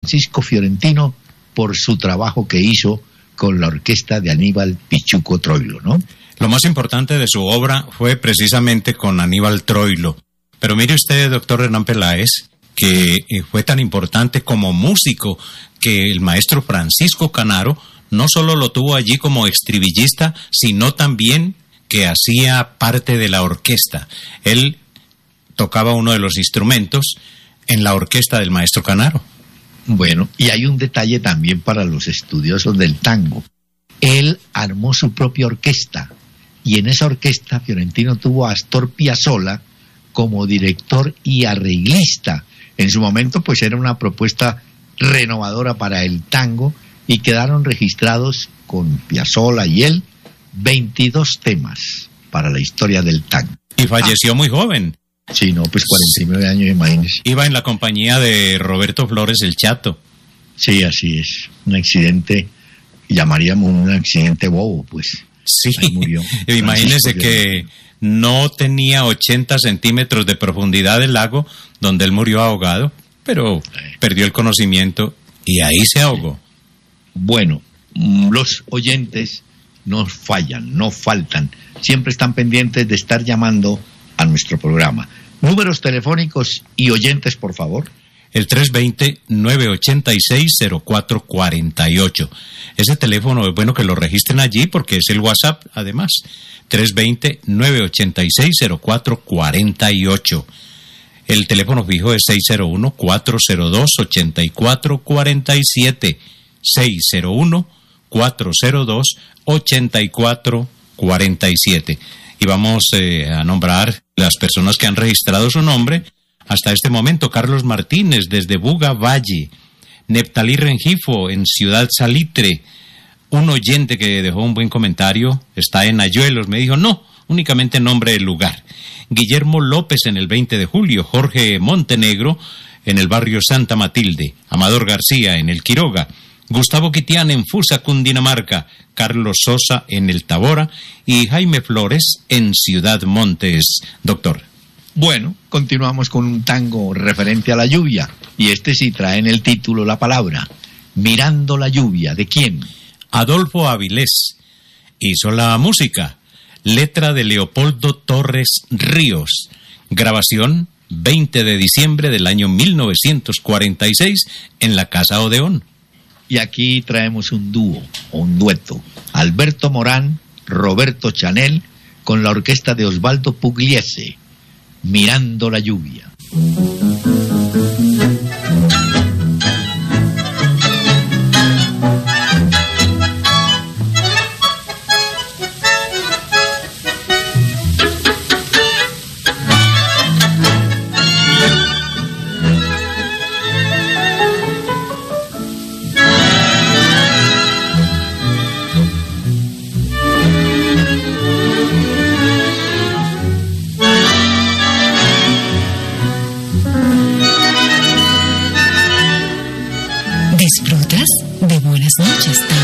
Francisco Fiorentino por su trabajo que hizo con la orquesta de Aníbal Pichuco Troilo, ¿no? Lo más importante de su obra fue precisamente con Aníbal Troilo. Pero mire usted, doctor Hernán Peláez, que fue tan importante como músico que el maestro Francisco Canaro no solo lo tuvo allí como estribillista, sino también que hacía parte de la orquesta. Él tocaba uno de los instrumentos en la orquesta del maestro Canaro. Bueno, y hay un detalle también para los estudiosos del tango. Él armó su propia orquesta, y en esa orquesta Fiorentino tuvo a Astor Piazzolla como director y arreglista. En su momento, pues era una propuesta renovadora para el tango, y quedaron registrados con Piazzolla y él 22 temas para la historia del tango. Y falleció muy joven. Sí, no, pues 49 años, imagínese. Iba en la compañía de Roberto Flores el Chato. Sí, así es. Un accidente, llamaríamos un accidente bobo, pues. Sí, ahí murió. Imagínese que no tenía 80 centímetros de profundidad el lago donde él murió ahogado, pero perdió el conocimiento y ahí se ahogó. Bueno, los oyentes no fallan, no faltan. Siempre están pendientes de estar llamando a nuestro programa. Números telefónicos y oyentes, por favor. El 320-986-0448. Ese teléfono es bueno que lo registren allí porque es el WhatsApp, además. 320-986-0448. El teléfono fijo es 601-402-8447. 601-402-8447. Y vamos a nombrar las personas que han registrado su nombre hasta este momento. Carlos Martínez desde Buga Valle, Neptalí Rengifo en Ciudad Salitre, un oyente que dejó un buen comentario, está en Ayuelos, me dijo no, únicamente nombre del lugar. Guillermo López en el 20 de julio, Jorge Montenegro en el barrio Santa Matilde, Amador García en el Quiroga, Gustavo Quitián en Fusa, Cundinamarca, Carlos Sosa en el Tabora y Jaime Flores en Ciudad Montes. Doctor. Bueno, continuamos con un tango referente a la lluvia, y este sí trae en el título la palabra Mirando la lluvia. ¿De quién? Adolfo Avilés. Hizo la música. Letra de Leopoldo Torres Ríos. Grabación 20 de diciembre del año 1946 en la Casa Odeón. Y aquí traemos un dúo, o un dueto. Alberto Morán, Roberto Chanel, con la orquesta de Osvaldo Pugliese, Mirando la lluvia. Disfrutas de Buenas Noches, Tango.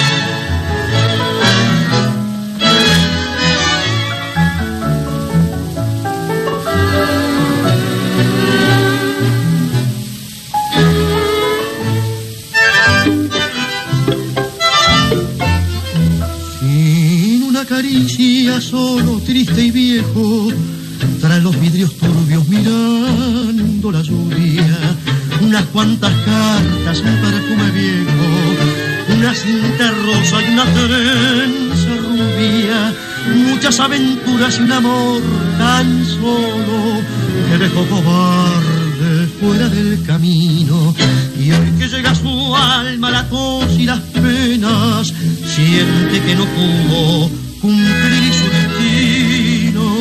Sin una caricia, solo, triste y viejo, tras los vidrios turbios mirando la lluvia. Unas cuantas cartas, un perfume viejo, una cinta rosa y una trenza rubia, muchas aventuras y un amor tan solo que dejó cobarde fuera del camino. Y hoy que llega a su alma la tos y las penas, siente que no pudo cumplir su destino.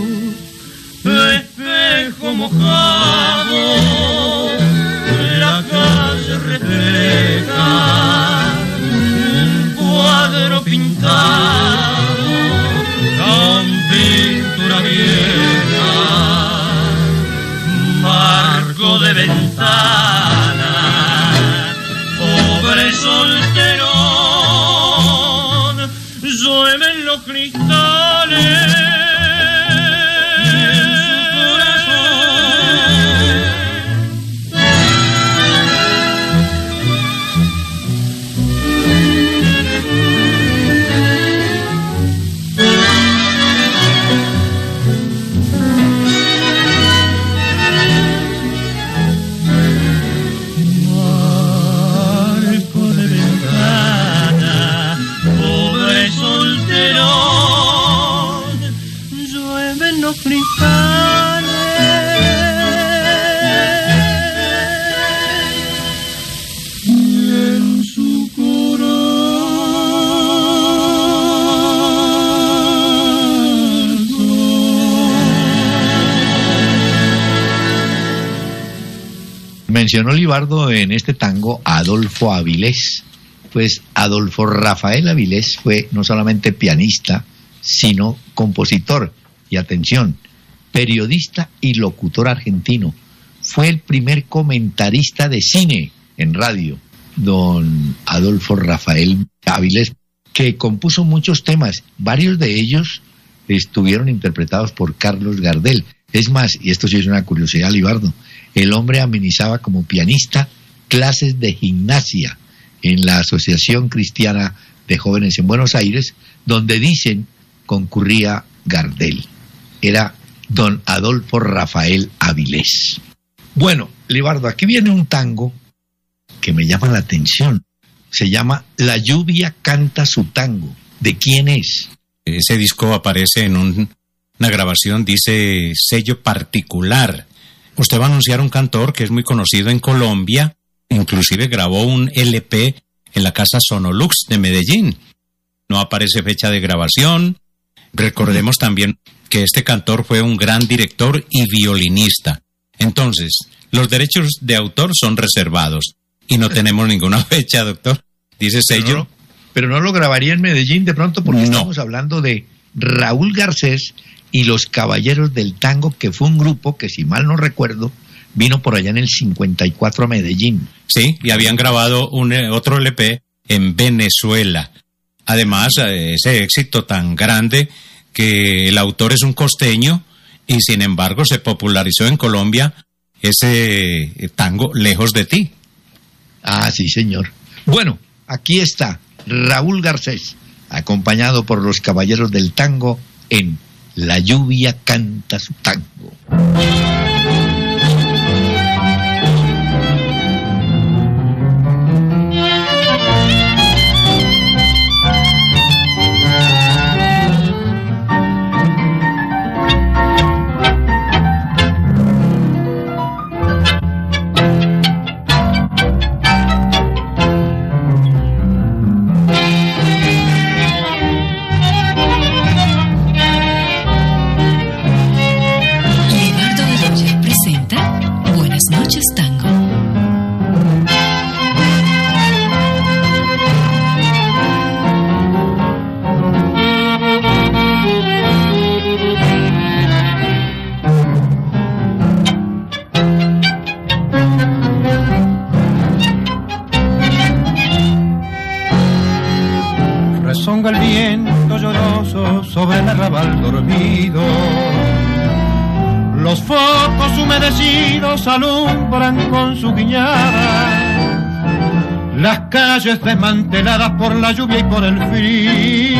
Espejo mojado, la calle refleja un cuadro pintado con pintura vieja, marco de ventana, pobre solterón, llueven los cristales. mencionó Libardo en este tango a Adolfo Avilés. Pues Adolfo Rafael Avilés fue no solamente pianista, sino compositor y, atención, periodista y locutor argentino. Fue el primer comentarista de cine en radio, don Adolfo Rafael Avilés, que compuso muchos temas. Varios de ellos estuvieron interpretados por Carlos Gardel. Es más, y esto sí es una curiosidad, Libardo, el hombre amenizaba como pianista clases de gimnasia en la Asociación Cristiana de Jóvenes en Buenos Aires, donde dicen concurría Gardel. Era don Adolfo Rafael Avilés. Bueno, Libardo, aquí viene un tango que me llama la atención. Se llama La lluvia canta su tango. ¿De quién es? Ese disco aparece en una grabación, dice sello particular. Usted va a anunciar un cantor que es muy conocido en Colombia, inclusive grabó un LP en la casa Sonolux de Medellín. No aparece fecha de grabación. Recordemos también que este cantor fue un gran director y violinista. Entonces, los derechos de autor son reservados y no tenemos ninguna fecha, doctor. Dice sello. Pero no lo grabaría en Medellín de pronto, porque estamos hablando de Raúl Garcés y los Caballeros del Tango, que fue un grupo que, si mal no recuerdo, vino por allá en el 54 a Medellín. Sí, y habían grabado otro LP en Venezuela. Además, ese éxito tan grande que el autor es un costeño y sin embargo se popularizó en Colombia ese tango Lejos de ti. Ah, sí, señor. Bueno, aquí está Raúl Garcés, acompañado por los Caballeros del Tango en La lluvia canta su tango. Rezonga el viento lloroso sobre el arrabal dormido. Los focos humedecidos alumbran con su guiñada las calles desmanteladas por la lluvia y por el frío.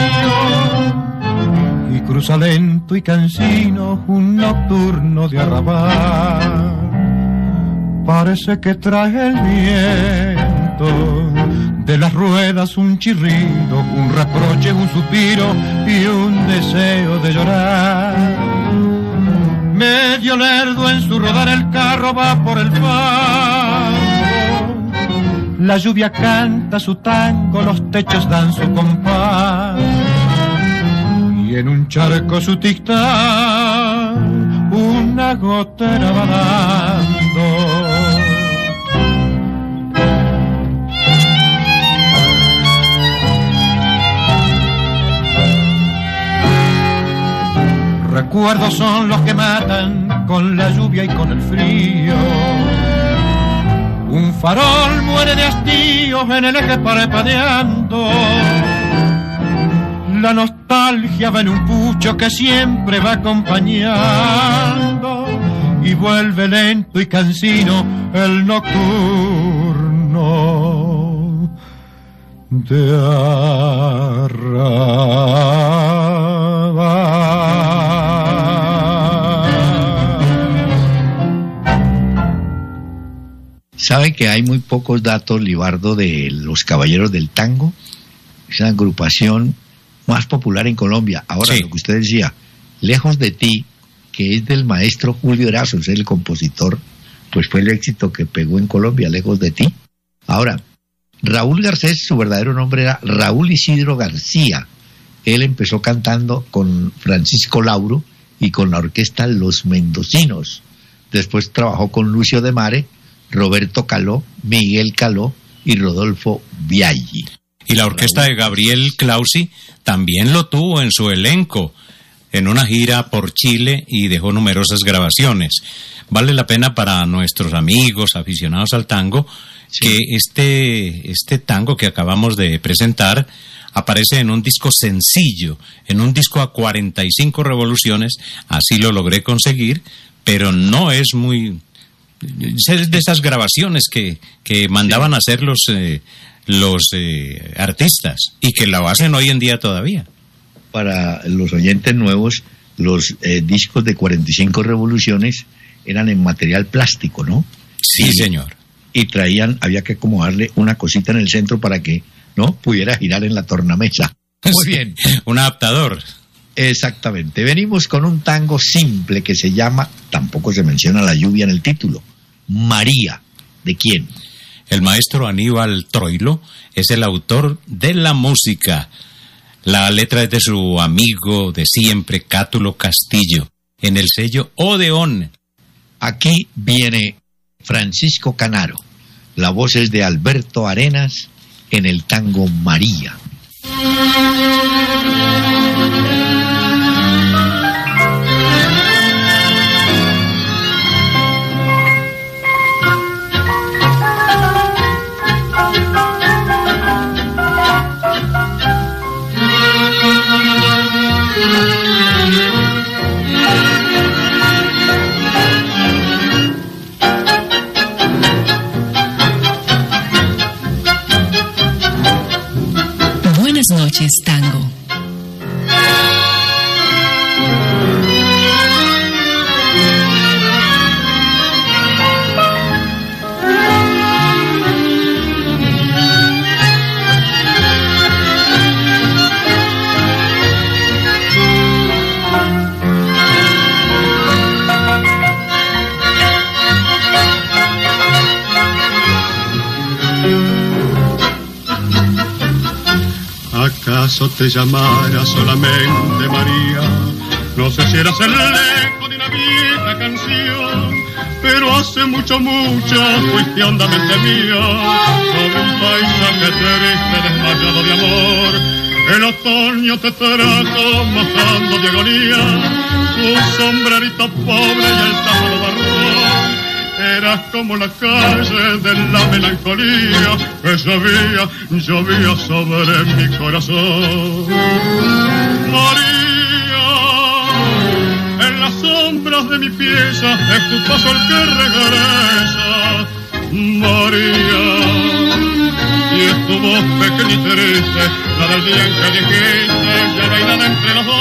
Y cruza lento y cansino un nocturno de arrabal. Parece que trae el viento de las ruedas un chirrido, un reproche, un suspiro y un deseo de llorar. Medio lerdo en su rodar el carro va por el fango. La lluvia canta su tango, los techos dan su compás. Y en un charco su tic-tac una gotera va dando. Recuerdos son los que matan con la lluvia y con el frío. Un farol muere de hastío en el eje parpadeando. La nostalgia va en un pucho que siempre va acompañando. Y vuelve lento y cansino el nocturno de arrabal. ¿Sabe que hay muy pocos datos, Libardo, de los Caballeros del Tango? Es una agrupación más popular en Colombia. Ahora, sí, lo que usted decía, Lejos de ti, que es del maestro Julio Erasos, el compositor, pues fue el éxito que pegó en Colombia, Lejos de ti. Ahora, Raúl Garcés, su verdadero nombre era Raúl Isidro García. Él empezó cantando con Francisco Lauro y con la orquesta Los Mendocinos. Después trabajó con Lucio de Mare, Roberto Caló, Miguel Caló y Rodolfo Biaggi. Y la orquesta de Gabriel Clausi también lo tuvo en su elenco en una gira por Chile y dejó numerosas grabaciones. Vale la pena para nuestros amigos aficionados al tango que este tango que acabamos de presentar aparece en un disco sencillo, en un disco a 45 revoluciones, así lo logré conseguir, pero no es muy... Es de esas grabaciones que mandaban a hacer los artistas y que la hacen hoy en día todavía. Para los oyentes nuevos, los discos de 45 revoluciones eran en material plástico, ¿no? Sí, señor. Y había que acomodarle una cosita en el centro para que no pudiera girar en la tornamesa. Muy bien. Un adaptador. Exactamente. Venimos con un tango simple que se llama, tampoco se menciona la lluvia en el título, María. ¿De quién? El maestro Aníbal Troilo es el autor de la música. La letra es de su amigo de siempre, Cátulo Castillo, en el sello Odeón. Aquí viene Francisco Canaro. La voz es de Alberto Arenas en el tango María. Buenas noches, tango. ¿Acaso te llamara solamente María? No sé si eras el eco de una vieja canción, pero hace mucho fuiste hondamente mía, sobre un paisaje triste desmayado de amor. El otoño te trajo mojando de agonía, tu sombrerito pobre y el tajo barrón. Eras como la calle de la melancolía que llovía sobre mi corazón. María, en las sombras de mi pieza es tu paso el que regresa. María, y es tu voz pequeña y triste, la del día en que dijiste ya no hay nada entre los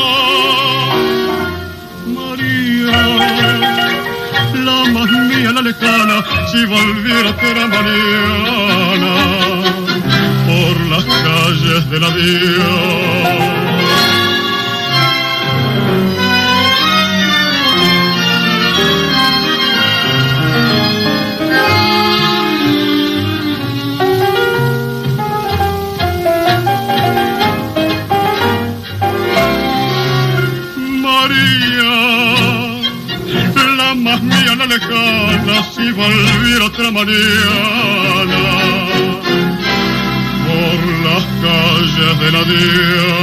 dos. María, la más mía, la lejana, si volviera otra mañana por las calles de la vida. Más mía la lejana, si volviera otra mañana por las calles de la día.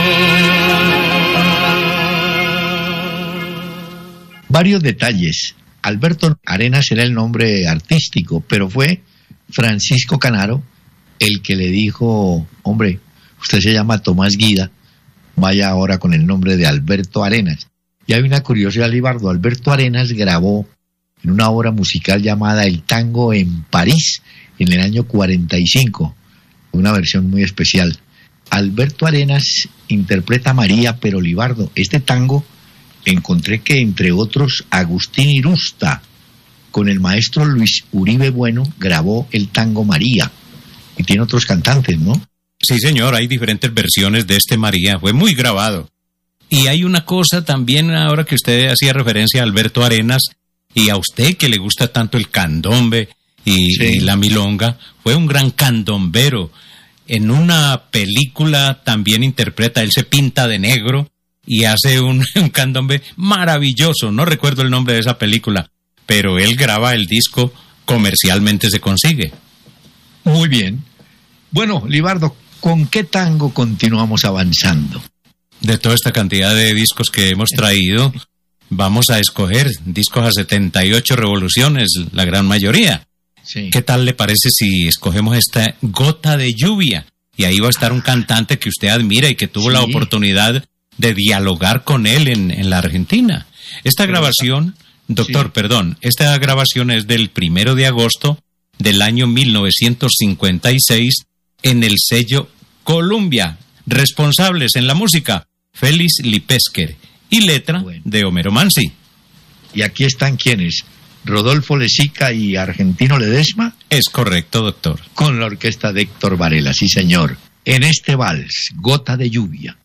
Varios detalles. Alberto Arenas era el nombre artístico, pero fue Francisco Canaro el que le dijo, hombre, usted se llama Tomás Guida, vaya ahora con el nombre de Alberto Arenas. Y hay una curiosidad, Libardo. Alberto Arenas grabó en una obra musical llamada El Tango en París en el año 45, una versión muy especial. Alberto Arenas interpreta a María, pero Libardo, este tango encontré que entre otros Agustín Irusta con el maestro Luis Uribe Bueno grabó el tango María, y tiene otros cantantes, ¿no? Sí, señor, hay diferentes versiones de este María, fue muy grabado. Y hay una cosa también, ahora que usted hacía referencia a Alberto Arenas, y a usted que le gusta tanto el candombe y la milonga, fue un gran candombero. En una película también interpreta, él se pinta de negro y hace un candombe maravilloso. No recuerdo el nombre de esa película, pero él graba el disco comercialmente se consigue. Muy bien. Bueno, Libardo, ¿con qué tango continuamos avanzando? De toda esta cantidad de discos que hemos traído, vamos a escoger discos a 78 revoluciones, la gran mayoría. Sí. ¿Qué tal le parece si escogemos esta Gota de Lluvia? Y ahí va a estar un cantante que usted admira y que tuvo la oportunidad de dialogar con él en la Argentina. Esta grabación, doctor, perdón, esta grabación es del 1 de agosto del año 1956 en el sello Columbia. Responsables en la música, Félix Lipesker, y letra de Homero Mansi. ¿Y aquí están quiénes? ¿Rodolfo Lezica y Argentino Ledesma? Es correcto, doctor. Con la orquesta de Héctor Varela, sí señor. En este vals, Gota de Lluvia.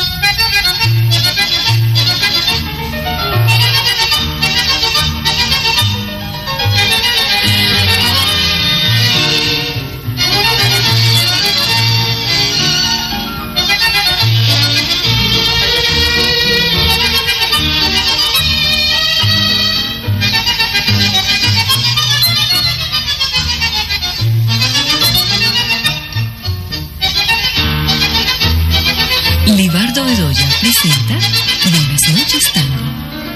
Libardo Bedoya presenta Buenas noches, Tango.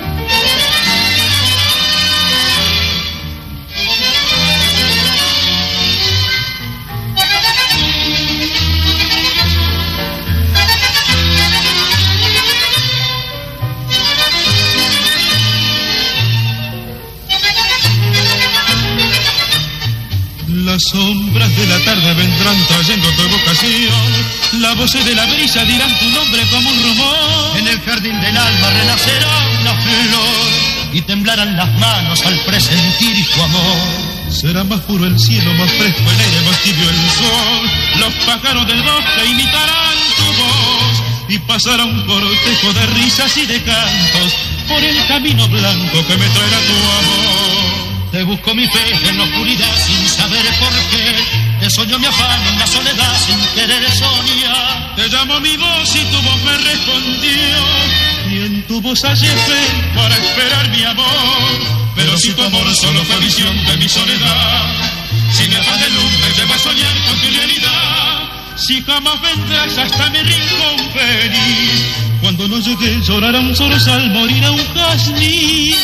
Las sombras de la tarde vendrán trayendo tu evocación. La voz de la brisa dirán tu nombre como un rumor. En el jardín del alma renacerá una flor y temblarán las manos al presentir tu amor. Será más puro el cielo, más fresco el aire, más tibio el sol. Los pájaros del bosque imitarán tu voz y pasará un cortejo de risas y de cantos por el camino blanco que me traerá tu amor. Te busco mi fe en la oscuridad sin saber por qué. Te soñó mi afán en la soledad sin querer soñar. Te llamó mi voz y tu voz me respondió. Y en tu voz hallé fe para esperar mi amor. Pero si tu amor solo fue visión de mi soledad, si mi afán de lumbre lleva a soñar con tu realidad, si jamás vendrás hasta mi rincón feliz, cuando no llegué llorará un zorzal, morirá un jazmín.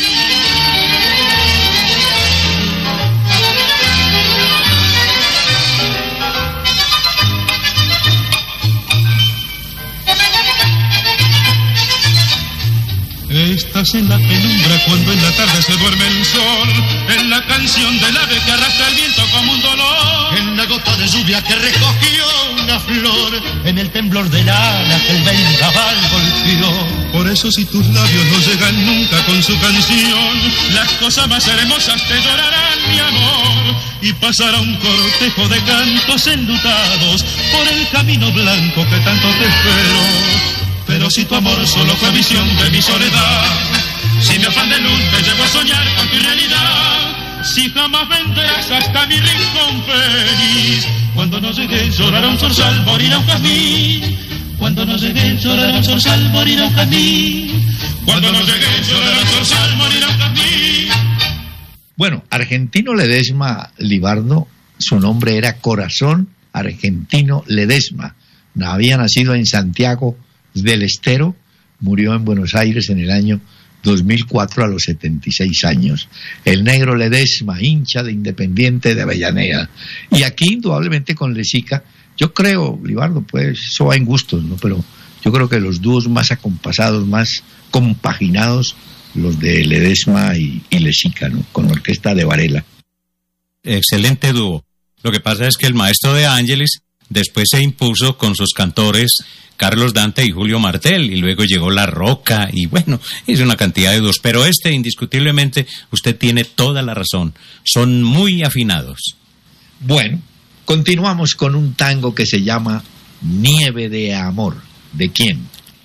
Estás en la penumbra cuando en la tarde se duerme el sol, en la canción del ave que arrastra el viento como un dolor, en la gota de lluvia que recogió una flor, en el temblor del ala que el vendaval golpeó. Por eso si tus labios no llegan nunca con su canción, las cosas más hermosas te llorarán, mi amor, y pasará un cortejo de cantos enlutados por el camino blanco que tanto te espero. Pero si tu amor solo fue visión de mi soledad, si mi afán de luz me llevó a soñar con tu realidad, si jamás vendrás hasta mi rincón feliz, cuando no llegué llorará un zorzal, morirá un jazmín. Cuando no llegué llorará un zorzal, morirá un jazmín. Cuando no llegué llorará un zorzal, morirá un jazmín. Bueno, Argentino Ledesma, Libardo, su nombre era Corazón Argentino Ledesma. Había nacido en Santiago del Estero, murió en Buenos Aires en el año 2004 a los 76 años. El negro Ledesma, hincha de Independiente de Avellaneda. Y aquí indudablemente con Lezica, yo creo, Libardo, pues eso va en gustos, ¿no? Pero yo creo que los dúos más acompasados, más compaginados, los de Ledesma y Lezica, ¿no? Con orquesta de Varela. Excelente dúo. Lo que pasa es que el maestro de Ángeles después se impuso con sus cantores Carlos Dante y Julio Martel, y luego llegó La Roca, y bueno, hizo una cantidad de dúos. Pero indiscutiblemente, usted tiene toda la razón. Son muy afinados. Bueno, continuamos con un tango que se llama Nieve de Amor. ¿De quién?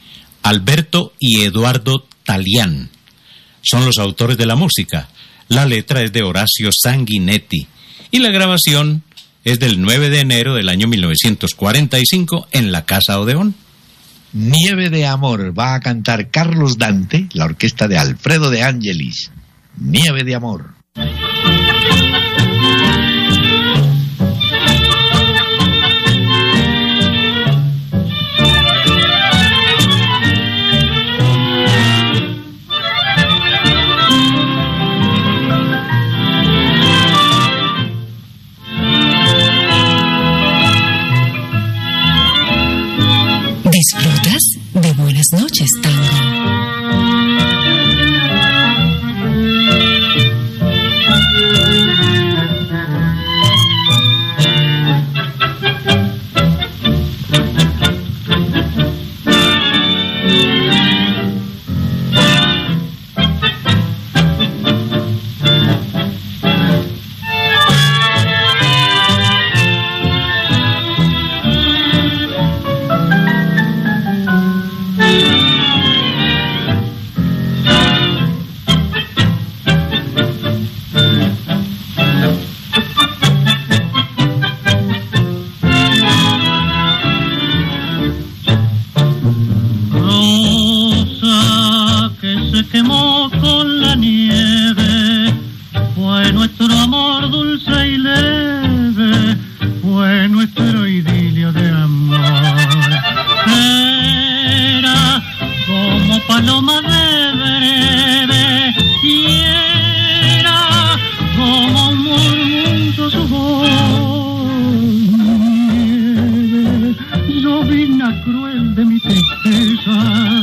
Alberto y Eduardo Talián son los autores de la música. La letra es de Horacio Sanguinetti y la grabación es del 9 de enero del año 1945 en la Casa Odeón. Nieve de Amor va a cantar Carlos Dante, la orquesta de Alfredo de Ángelis. Nieve de Amor. Buenas noches, tango. Fue nuestro amor dulce y leve, fue nuestro idioma.